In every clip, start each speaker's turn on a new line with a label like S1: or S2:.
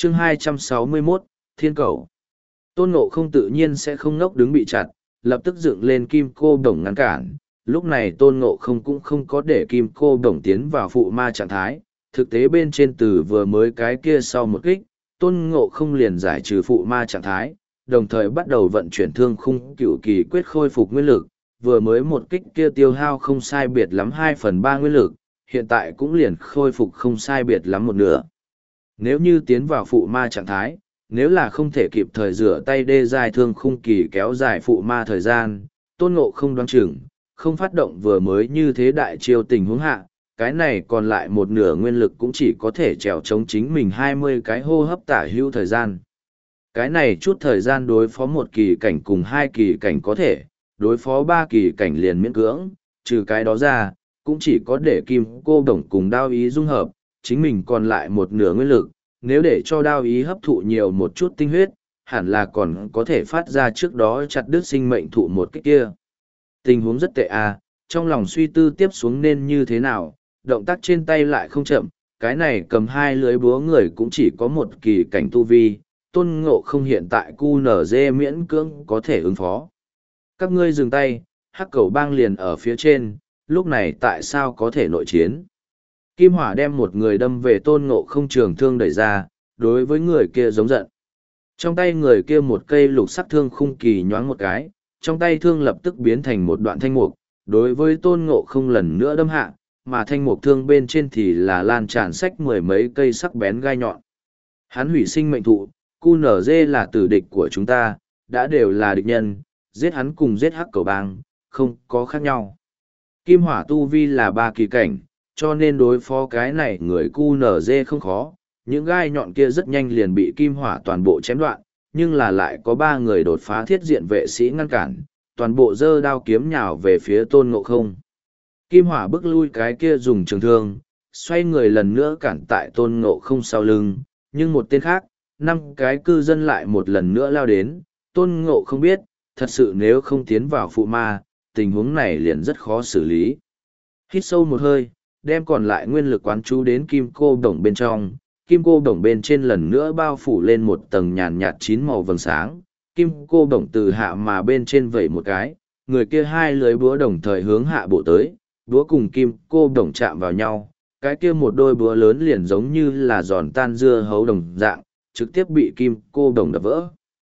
S1: chương 261, Thiên Cầu. Tôn Ngộ không tự nhiên sẽ không ngốc đứng bị chặt, lập tức dựng lên kim cô đồng ngăn cản. Lúc này Tôn Ngộ không cũng không có để kim cô đồng tiến vào phụ ma trạng thái. Thực tế bên trên từ vừa mới cái kia sau một kích, Tôn Ngộ không liền giải trừ phụ ma trạng thái, đồng thời bắt đầu vận chuyển thương khung cửu kỳ quyết khôi phục nguyên lực. Vừa mới một kích kia tiêu hao không sai biệt lắm 2/3 nguyên lực, hiện tại cũng liền khôi phục không sai biệt lắm một nửa. Nếu như tiến vào phụ ma trạng thái, nếu là không thể kịp thời rửa tay đê dài thương khung kỳ kéo dài phụ ma thời gian, Tôn Ngộ không đoán chừng, không phát động vừa mới như thế đại chiêu tình huống hạ, cái này còn lại một nửa nguyên lực cũng chỉ có thể trèo chống chính mình 20 cái hô hấp tả hữu thời gian. Cái này chút thời gian đối phó một kỳ cảnh cùng hai kỳ cảnh có thể, đối phó ba kỳ cảnh liền miễn cưỡng, trừ cái đó ra, cũng chỉ có để kim cô đồng cùng đao ý dung hợp, chính mình còn lại một nửa nguyên lực, nếu để cho đao ý hấp thụ nhiều một chút tinh huyết, hẳn là còn có thể phát ra trước đó chặt đứt sinh mệnh thụ một cái kia. Tình huống rất tệ à, trong lòng suy tư tiếp xuống nên như thế nào, động tác trên tay lại không chậm, cái này cầm hai lưới búa người cũng chỉ có một kỳ cảnh tu vi, Tôn Ngộ không hiện tại QNZ miễn cưỡng có thể ứng phó. Các ngươi dừng tay, hắc cầu bang liền ở phía trên, lúc này tại sao có thể nội chiến? Kim Hỏa đem một người đâm về Tôn Ngộ không trường thương đẩy ra, đối với người kia giống giận. Trong tay người kia một cây lục sắc thương khung kỳ nhoáng một cái, trong tay thương lập tức biến thành một đoạn thanh mục, đối với Tôn Ngộ không lần nữa đâm hạ, mà thanh mục thương bên trên thì là lan tràn sách mười mấy cây sắc bén gai nhọn. Hắn hủy sinh mệnh thụ, QNZ là tử địch của chúng ta, đã đều là địch nhân, giết hắn cùng giết hắc cầu bang, không có khác nhau. Kim Hỏa tu vi là 3 kỳ cảnh, cho nên đối phó cái này người QNZ không khó, những gai nhọn kia rất nhanh liền bị Kim Hỏa toàn bộ chém đoạn, nhưng là lại có 3 người đột phá thiết diện vệ sĩ ngăn cản, toàn bộ giơ đao kiếm nhào về phía Tôn Ngộ không. Kim Hỏa bước lui cái kia dùng trường thương, xoay người lần nữa cản tại Tôn Ngộ không sau lưng, nhưng một tên khác, 5 cái cư dân lại một lần nữa lao đến, Tôn Ngộ không biết, thật sự nếu không tiến vào phụ ma, tình huống này liền rất khó xử lý. Hít sâu một hơi, đem còn lại nguyên lực quán chú đến kim cô đồng bên trong, kim cô đồng bên trên lần nữa bao phủ lên một tầng nhàn nhạt 9 màu vầng sáng, kim cô đồng từ hạ mà bên trên vẩy một cái, người kia hai lưới búa đồng thời hướng hạ bộ tới, búa cùng kim cô đồng chạm vào nhau, cái kia một đôi búa lớn liền giống như là giòn tan dưa hấu đồng dạng, trực tiếp bị kim cô đồng đập vỡ.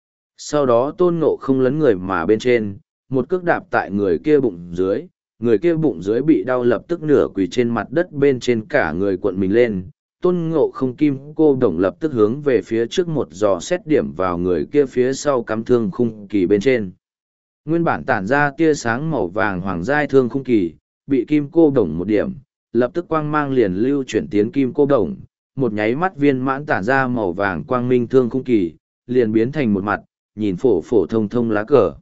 S1: Sau đó Tôn Ngộ không lấn người mà bên trên, một cước đạp tại người kia bụng dưới, người kia bụng dưới bị đau lập tức nửa quỳ trên mặt đất bên trên cả người cuộn mình lên. Tôn Ngộ không kim cô đồng lập tức hướng về phía trước một giò xét điểm vào người kia phía sau cắm thương khung kỳ bên trên. Nguyên bản tản ra tia sáng màu vàng hoàng giai thương khung kỳ, bị kim cô đồng một điểm, lập tức quang mang liền lưu chuyển tiến kim cô đồng, một nháy mắt viên mãn tản ra màu vàng quang minh thương khung kỳ, liền biến thành một mặt, nhìn phổ phổ thông thông lá cờ.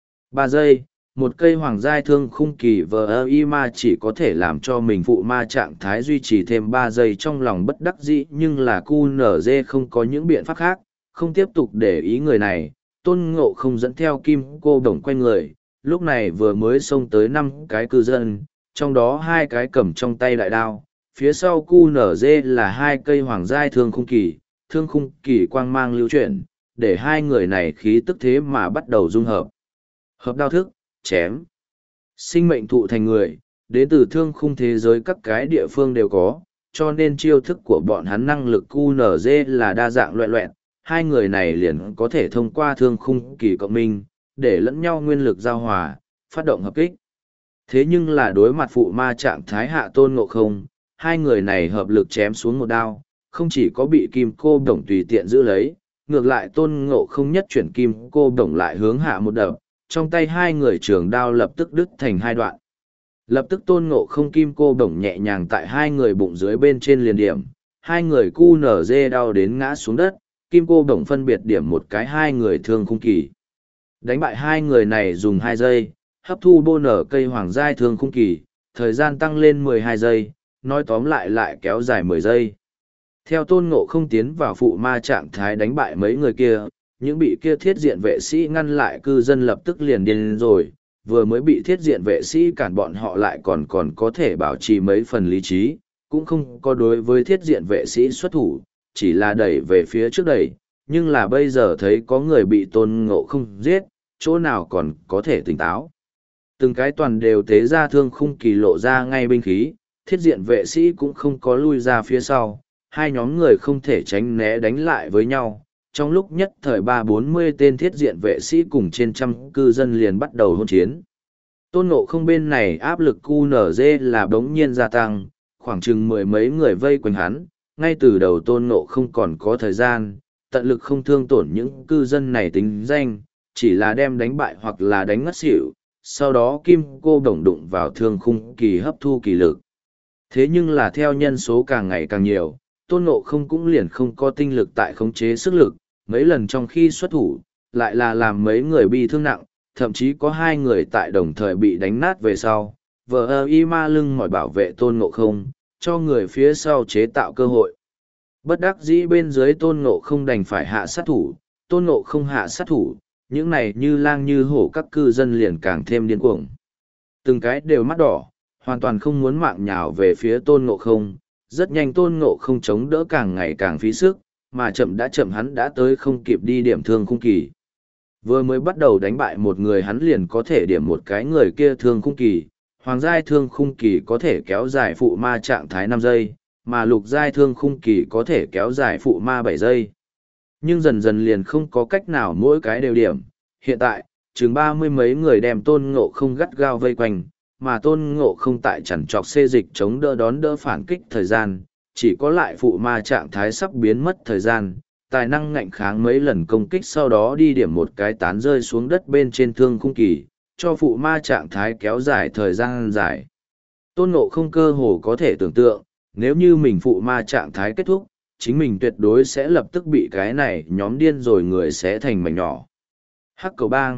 S1: 3 giây, một cây hoàng giai thương khung kỳ VI ma chỉ có thể làm cho mình phụ ma trạng thái duy trì thêm 3 giây trong lòng bất đắc dĩ, nhưng là QNZ không có những biện pháp khác, không tiếp tục để ý người này. Tôn Ngộ không dẫn theo kim cô đồng quay người, lúc này vừa mới xông tới 5 cái cư dân, trong đó 2 cái cầm trong tay đại đao, phía sau QNZ là 2 cây hoàng giai thương khung kỳ quang mang lưu chuyển, để 2 người này khí tức thế mà bắt đầu dung hợp. Hợp đao thức, chém. Sinh mệnh thụ thành người, đến từ thương khung thế giới các cái địa phương đều có, cho nên chiêu thức của bọn hắn năng lực QNZ là đa dạng loẹ loẹt. 2 người này liền có thể thông qua thương khung kỳ cộng minh, để lẫn nhau nguyên lực giao hòa, phát động hợp kích. Thế nhưng là đối mặt phụ ma trạng thái hạ Tôn Ngộ không, 2 người này hợp lực chém xuống một đao, không chỉ có bị kim cô đồng tùy tiện giữ lấy, ngược lại Tôn Ngộ không nhất chuyển kim cô đồng lại hướng hạ một đập, trong tay 2 người trường đao lập tức đứt thành 2 đoạn. Lập tức Tôn Ngộ không kim cô đồng nhẹ nhàng tại 2 người bụng dưới bên trên liền điểm, 2 người QNZ đau đến ngã xuống đất, kim cô đồng phân biệt điểm một cái 2 người thương khung kỳ. Đánh bại 2 người này dùng 2 giây, hấp thu bô nở cây hoàng giai thương khung kỳ, thời gian tăng lên 12 giây, nói tóm lại kéo dài 10 giây. Theo Tôn Ngộ không tiến vào phụ ma trạng thái đánh bại mấy người kia, những bị kia thiết diện vệ sĩ ngăn lại cư dân lập tức liền điên rồi, vừa mới bị thiết diện vệ sĩ cản bọn họ lại còn có thể bảo trì mấy phần lý trí, cũng không có đối với thiết diện vệ sĩ xuất thủ, chỉ là đẩy về phía trước đẩy, nhưng là bây giờ thấy có người bị Tôn Ngộ Không giết, chỗ nào còn có thể tỉnh táo. Từng cái toàn đều tế ra thương khung kỳ lộ ra ngay binh khí, thiết diện vệ sĩ cũng không có lui ra phía sau, hai nhóm người không thể tránh né đánh lại với nhau. Trong lúc nhất thời 30-40 tên thiết diện vệ sĩ cùng trên trăm cư dân liền bắt đầu hôn chiến. Tôn Ngộ Không bên này áp lực QNZ là đống nhiên gia tăng, khoảng chừng mười mấy người vây quanh hắn, ngay từ đầu Tôn Ngộ Không còn có thời gian, tận lực không thương tổn những cư dân này tính danh, chỉ là đem đánh bại hoặc là đánh ngất xỉu, sau đó kim cô đồng đụng vào thương khung kỳ hấp thu kỳ lực. Thế nhưng là theo nhân số càng ngày càng nhiều, Tôn Ngộ Không cũng liền không có tinh lực tại khống chế sức lực, mấy lần trong khi xuất thủ, lại là làm mấy người bị thương nặng, thậm chí có hai người tại đồng thời bị đánh nát về sau, vờ y ma lưng mỏi bảo vệ Tôn Ngộ Không, cho người phía sau chế tạo cơ hội. Bất đắc dĩ bên dưới Tôn Ngộ Không đành phải hạ sát thủ, Tôn Ngộ Không hạ sát thủ, những này như lang như hổ các cư dân liền càng thêm điên cuồng. Từng cái đều mắt đỏ, hoàn toàn không muốn mạng nhào về phía Tôn Ngộ Không, rất nhanh Tôn Ngộ Không chống đỡ càng ngày càng phí sức, mà chậm đã chậm hắn đã tới không kịp đi điểm thương khung kỳ. Vừa mới bắt đầu đánh bại một người hắn liền có thể điểm một cái người kia thương khung kỳ, hoàng giai thương khung kỳ có thể kéo dài phụ ma trạng thái 5 giây, mà lục giai thương khung kỳ có thể kéo dài phụ ma 7 giây. Nhưng dần dần liền không có cách nào mỗi cái đều điểm. Hiện tại, chừng 30 mấy người đem Tôn Ngộ Không gắt gao vây quanh, mà Tôn Ngộ Không tại chằn trọc xê dịch chống đỡ đón đỡ phản kích thời gian, chỉ có lại phụ ma trạng thái sắp biến mất thời gian, tài năng ngạnh kháng mấy lần công kích sau đó đi điểm một cái tán rơi xuống đất bên trên thương khung kỳ, cho phụ ma trạng thái kéo dài thời gian dài. Tôn Ngộ Không cơ hồ có thể tưởng tượng, nếu như mình phụ ma trạng thái kết thúc, chính mình tuyệt đối sẽ lập tức bị cái này nhóm điên rồi người sẽ thành mảnh nhỏ. Hắc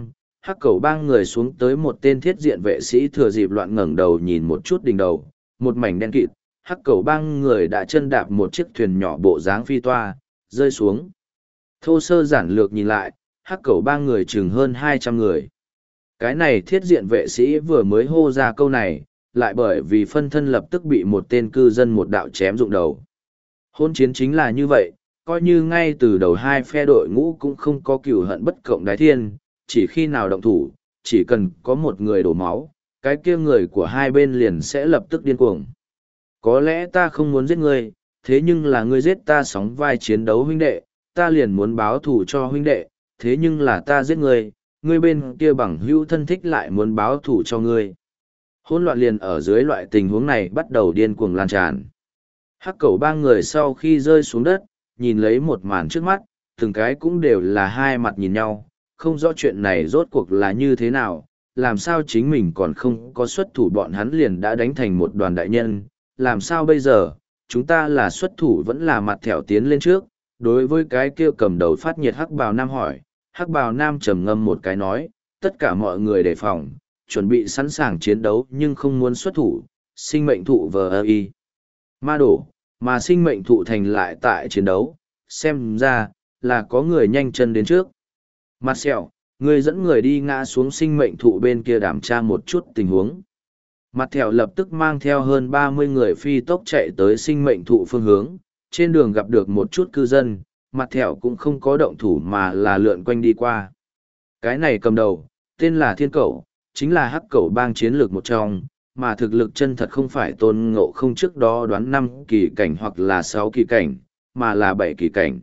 S1: cầu bang người xuống tới một tên thiết diện vệ sĩ thừa dịp loạn ngẩng đầu nhìn một chút đỉnh đầu, một mảnh đen kịt, hắc cầu bang người đã chân đạp một chiếc thuyền nhỏ bộ dáng phi toa, rơi xuống. Thô sơ giản lược nhìn lại, hắc cầu bang người chừng hơn 200 người. Cái này thiết diện vệ sĩ vừa mới hô ra câu này, lại bởi vì phân thân lập tức bị một tên cư dân một đạo chém rụng đầu. Hôn chiến chính là như vậy, coi như ngay từ đầu hai phe đội ngũ cũng không có cừu hận bất cộng đái thiên, chỉ khi nào động thủ, chỉ cần có một người đổ máu, cái kia người của hai bên liền sẽ lập tức điên cuồng. Có lẽ ta không muốn giết ngươi, thế nhưng là ngươi giết ta sóng vai chiến đấu huynh đệ, ta liền muốn báo thù cho huynh đệ, thế nhưng là ta giết ngươi, ngươi bên kia bằng hữu thân thích lại muốn báo thù cho ngươi. Hỗn loạn liền ở dưới loại tình huống này bắt đầu điên cuồng lan tràn. Hắc cầu ba người sau khi rơi xuống đất, nhìn lấy một màn trước mắt, từng cái cũng đều là hai mặt nhìn nhau, không rõ chuyện này rốt cuộc là như thế nào, làm sao chính mình còn không có xuất thủ bọn hắn liền đã đánh thành một đoàn đại nhân, làm sao bây giờ, chúng ta là xuất thủ vẫn là mặt thẻo tiến lên trước, đối với cái kia cầm đầu phát nhiệt Hắc Bào Nam hỏi, Hắc Bào Nam trầm ngâm một cái nói, tất cả mọi người đề phòng, chuẩn bị sẵn sàng chiến đấu nhưng không muốn xuất thủ, sinh mệnh thụ VI. Ma đổ, mà sinh mệnh thụ thành lại tại chiến đấu, xem ra, là có người nhanh chân đến trước. Mặt sẹo, người dẫn người đi ngã xuống sinh mệnh thụ bên kia đảm tra một chút tình huống. Mặt thẹo lập tức mang theo hơn 30 người phi tốc chạy tới sinh mệnh thụ phương hướng, trên đường gặp được một chút cư dân, mặt thẹo cũng không có động thủ mà là lượn quanh đi qua. Cái này cầm đầu, tên là Thiên Cẩu, chính là hắc cẩu bang chiến lược một trong, mà thực lực chân thật không phải Tôn Ngộ Không trước đó đoán 5 kỳ cảnh hoặc là 6 kỳ cảnh, mà là 7 kỳ cảnh.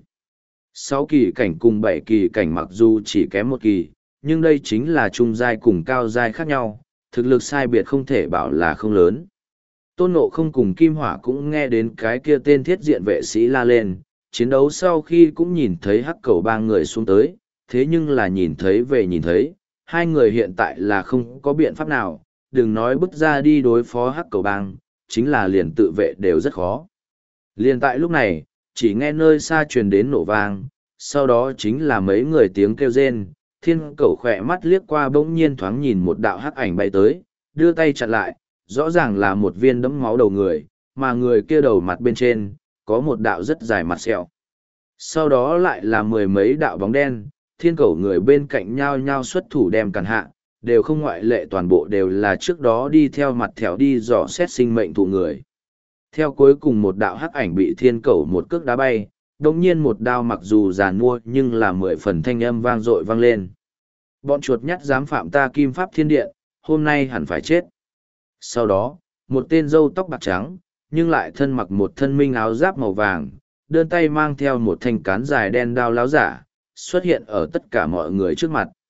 S1: 6 kỳ cảnh cùng 7 kỳ cảnh mặc dù chỉ kém một kỳ, nhưng đây chính là trung giai cùng cao giai khác nhau, thực lực sai biệt không thể bảo là không lớn. Tôn Ngộ Không cùng Kim Hỏa cũng nghe đến cái kia tên thiết diện vệ sĩ la lên, chiến đấu sau khi cũng nhìn thấy hắc cẩu ba người xuống tới, thế nhưng là nhìn thấy về nhìn thấy, hai người hiện tại là không có biện pháp nào, đừng nói bước ra đi đối phó hắc cẩu bang, chính là liền tự vệ đều rất khó. Liền tại lúc này, chỉ nghe nơi xa truyền đến nổ vang, sau đó chính là mấy người tiếng kêu rên, Thiên Cẩu khỏe mắt liếc qua bỗng nhiên thoáng nhìn một đạo hắc ảnh bay tới, đưa tay chặn lại, rõ ràng là một viên đẫm máu đầu người, mà người kia đầu mặt bên trên, có một đạo rất dài mặt sẹo. Sau đó lại là mười mấy đạo bóng đen, Thiên Cẩu người bên cạnh nhao nhao xuất thủ đem cản hạ, đều không ngoại lệ toàn bộ đều là trước đó đi theo mặt thẻo đi dò xét sinh mệnh thụ người. Theo cuối cùng một đạo hắc ảnh bị Thiên Cẩu một cước đá bay, đồng nhiên một đao mặc dù giàn mua nhưng là 10 phần thanh âm vang dội vang lên. Bọn chuột nhắt dám phạm ta Kim Pháp Thiên Điện, hôm nay hẳn phải chết. Sau đó, một tên râu tóc bạc trắng, nhưng lại thân mặc một thân minh áo giáp màu vàng, đơn tay mang theo một thanh cán dài đen đao láo giả, xuất hiện ở tất cả mọi người trước mặt.